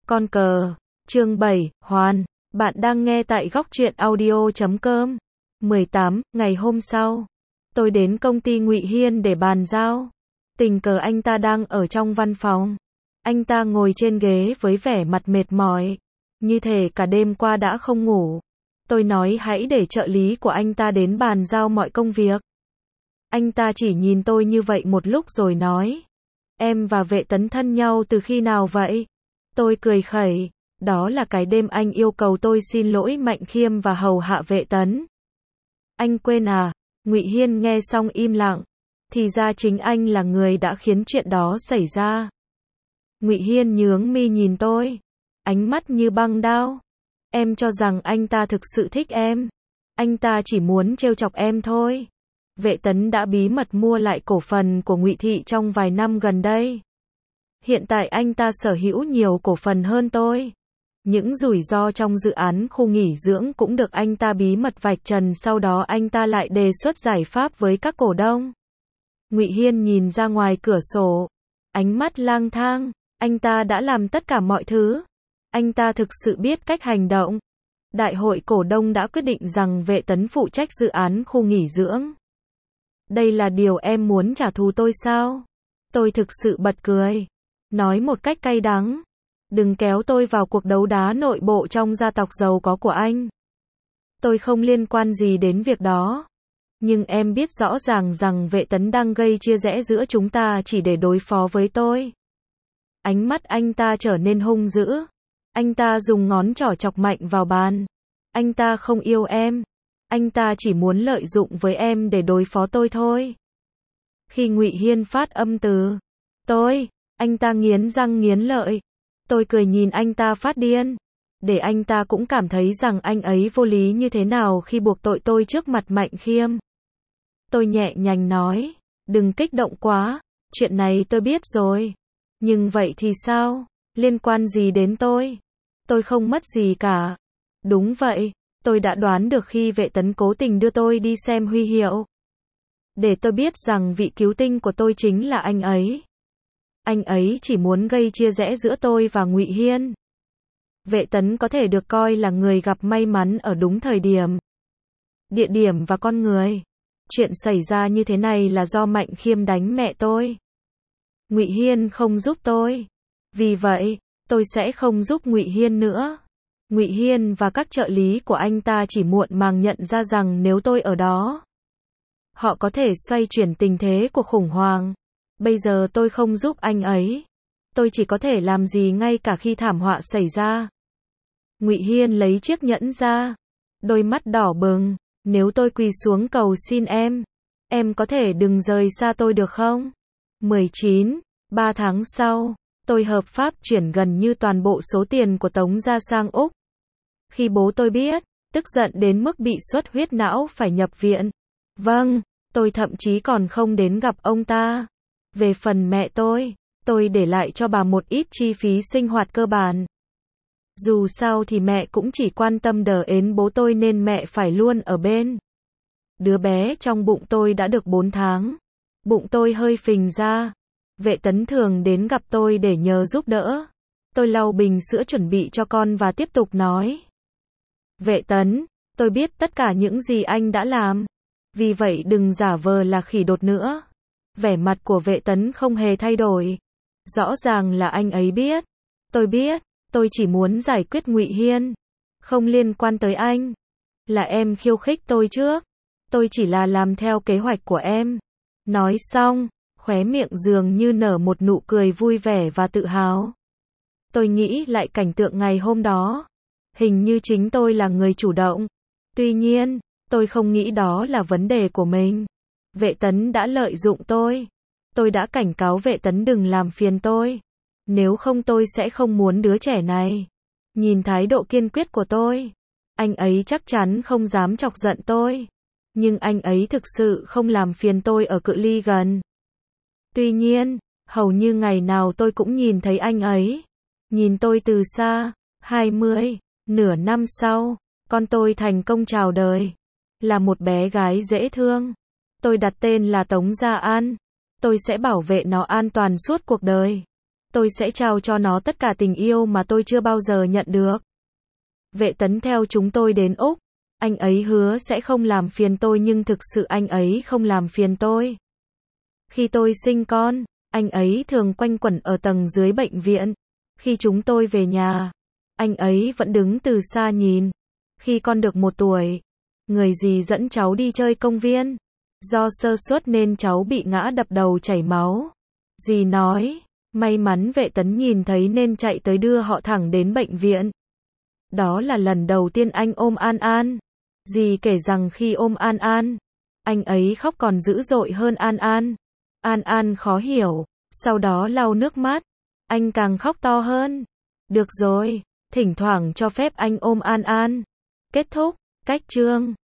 Con cờ, chương 7, Hoàn, bạn đang nghe tại góc truyện audio.com. 18, ngày hôm sau, tôi đến công ty Ngụy Hiên để bàn giao. Tình cờ anh ta đang ở trong văn phòng. Anh ta ngồi trên ghế với vẻ mặt mệt mỏi, như thể cả đêm qua đã không ngủ. Tôi nói hãy để trợ lý của anh ta đến bàn giao mọi công việc. Anh ta chỉ nhìn tôi như vậy một lúc rồi nói, em và Vệ Tấn thân nhau từ khi nào vậy? Tôi cười khẩy, đó là cái đêm anh yêu cầu tôi xin lỗi Mạnh Khiêm và hầu hạ Vệ Tấn. Anh quên à? Ngụy Hiên nghe xong im lặng. Thì ra chính anh là người đã khiến chuyện đó xảy ra. Ngụy Hiên nhướng mi nhìn tôi, ánh mắt như băng đao. Em cho rằng anh ta thực sự thích em. Anh ta chỉ muốn trêu chọc em thôi. Vệ Tấn đã bí mật mua lại cổ phần của Ngụy Thị trong vài năm gần đây. Hiện tại anh ta sở hữu nhiều cổ phần hơn tôi. Những rủi ro trong dự án khu nghỉ dưỡng cũng được anh ta bí mật vạch trần, sau đó anh ta lại đề xuất giải pháp với các cổ đông. Ngụy Hiên nhìn ra ngoài cửa sổ, ánh mắt lang thang, anh ta đã làm tất cả mọi thứ. Anh ta thực sự biết cách hành động. Đại hội cổ đông đã quyết định rằng Vệ Tấn phụ trách dự án khu nghỉ dưỡng. Đây là điều em muốn trả thù tôi sao? Tôi thực sự bật cười, nói một cách cay đắng, đừng kéo tôi vào cuộc đấu đá nội bộ trong gia tộc giàu có của anh. Tôi không liên quan gì đến việc đó. Nhưng em biết rõ ràng rằng Vệ Tấn đang gây chia rẽ giữa chúng ta chỉ để đối phó với tôi. Ánh mắt anh ta trở nên hung dữ. Anh ta dùng ngón trỏ chọc mạnh vào bàn. Anh ta không yêu em. Anh ta chỉ muốn lợi dụng với em để đối phó tôi thôi. Khi Ngụy Hiên phát âm từ tôi, anh ta nghiến răng nghiến lợi. Tôi cười nhìn anh ta phát điên, để anh ta cũng cảm thấy rằng anh ấy vô lý như thế nào khi buộc tội tôi trước mặt Mạnh Khiêm. Tôi nhẹ nhàng nói, đừng kích động quá, chuyện này tôi biết rồi. Nhưng vậy thì sao? Liên quan gì đến tôi? Tôi không mất gì cả. Đúng vậy, tôi đã đoán được khi Vệ Tấn cố tình đưa tôi đi xem huy hiệu. Để tôi biết rằng vị cứu tinh của tôi chính là anh ấy. Anh ấy chỉ muốn gây chia rẽ giữa tôi và Ngụy Hiên. Vệ Tấn có thể được coi là người gặp may mắn ở đúng thời điểm, địa điểm và con người. Chuyện xảy ra như thế này là do Mạnh Khiêm đánh mẹ tôi. Ngụy Hiên không giúp tôi. Vì vậy, tôi sẽ không giúp Ngụy Hiên nữa. Ngụy Hiên và các trợ lý của anh ta chỉ muộn màng nhận ra rằng nếu tôi ở đó, họ có thể xoay chuyển tình thế của khủng hoảng. Bây giờ tôi không giúp anh ấy. Tôi chỉ có thể làm gì ngay cả khi thảm họa xảy ra. Ngụy Hiên lấy chiếc nhẫn ra. Đôi mắt đỏ bừng. Nếu tôi quỳ xuống cầu xin em có thể đừng rời xa tôi được không? 19. 3 tháng sau, tôi hợp pháp chuyển gần như toàn bộ số tiền của Tống gia sang Úc. Khi bố tôi biết, tức giận đến mức bị xuất huyết não phải nhập viện. Vâng, tôi thậm chí còn không đến gặp ông ta. Về phần mẹ tôi để lại cho bà một ít chi phí sinh hoạt cơ bản. Dù sao thì mẹ cũng chỉ quan tâm đờ ến bố tôi nên mẹ phải luôn ở bên. Đứa bé trong bụng tôi đã được 4 tháng. Bụng tôi hơi phình ra. Vệ Tấn thường đến gặp tôi để nhờ giúp đỡ. Tôi lau bình sữa chuẩn bị cho con và tiếp tục nói. Vệ Tấn, tôi biết tất cả những gì anh đã làm. Vì vậy đừng giả vờ là khỉ đột nữa. Vẻ mặt của Vệ Tấn không hề thay đổi. Rõ ràng là anh ấy biết. Tôi biết, tôi chỉ muốn giải quyết Ngụy Hiên. Không liên quan tới anh. Là em khiêu khích tôi trước. Tôi chỉ là làm theo kế hoạch của em. Nói xong, khóe miệng dường như nở một nụ cười vui vẻ và tự hào. Tôi nghĩ lại cảnh tượng ngày hôm đó. Hình như chính tôi là người chủ động. Tuy nhiên, tôi không nghĩ đó là vấn đề của mình. Vệ Tấn đã lợi dụng tôi. Tôi đã cảnh cáo Vệ Tấn đừng làm phiền tôi. Nếu không tôi sẽ không muốn đứa trẻ này. Nhìn thái độ kiên quyết của tôi, anh ấy chắc chắn không dám chọc giận tôi. Nhưng anh ấy thực sự không làm phiền tôi ở cự ly gần. Tuy nhiên, hầu như ngày nào tôi cũng nhìn thấy anh ấy. Nhìn tôi từ xa. 20, nửa năm sau, con tôi thành công chào đời. Là một bé gái dễ thương. Tôi đặt tên là Tống Gia An. Tôi sẽ bảo vệ nó an toàn suốt cuộc đời. Tôi sẽ trao cho nó tất cả tình yêu mà tôi chưa bao giờ nhận được. Vệ Tấn theo chúng tôi đến Úc. Anh ấy hứa sẽ không làm phiền tôi nhưng thực sự anh ấy không làm phiền tôi. Khi tôi sinh con, anh ấy thường quanh quẩn ở tầng dưới bệnh viện. Khi chúng tôi về nhà, anh ấy vẫn đứng từ xa nhìn. Khi con được 1 tuổi, người dì dẫn cháu đi chơi công viên. Do sơ suất nên cháu bị ngã đập đầu chảy máu. Dì nói, may mắn Vệ Tấn nhìn thấy nên chạy tới đưa họ thẳng đến bệnh viện. Đó là lần đầu tiên anh ôm An An. Dì kể rằng khi ôm An An, anh ấy khóc còn dữ dội hơn An An. An An khó hiểu, sau đó lau nước mắt. Anh càng khóc to hơn. Được rồi, thỉnh thoảng cho phép anh ôm An An. Kết thúc, cách chương.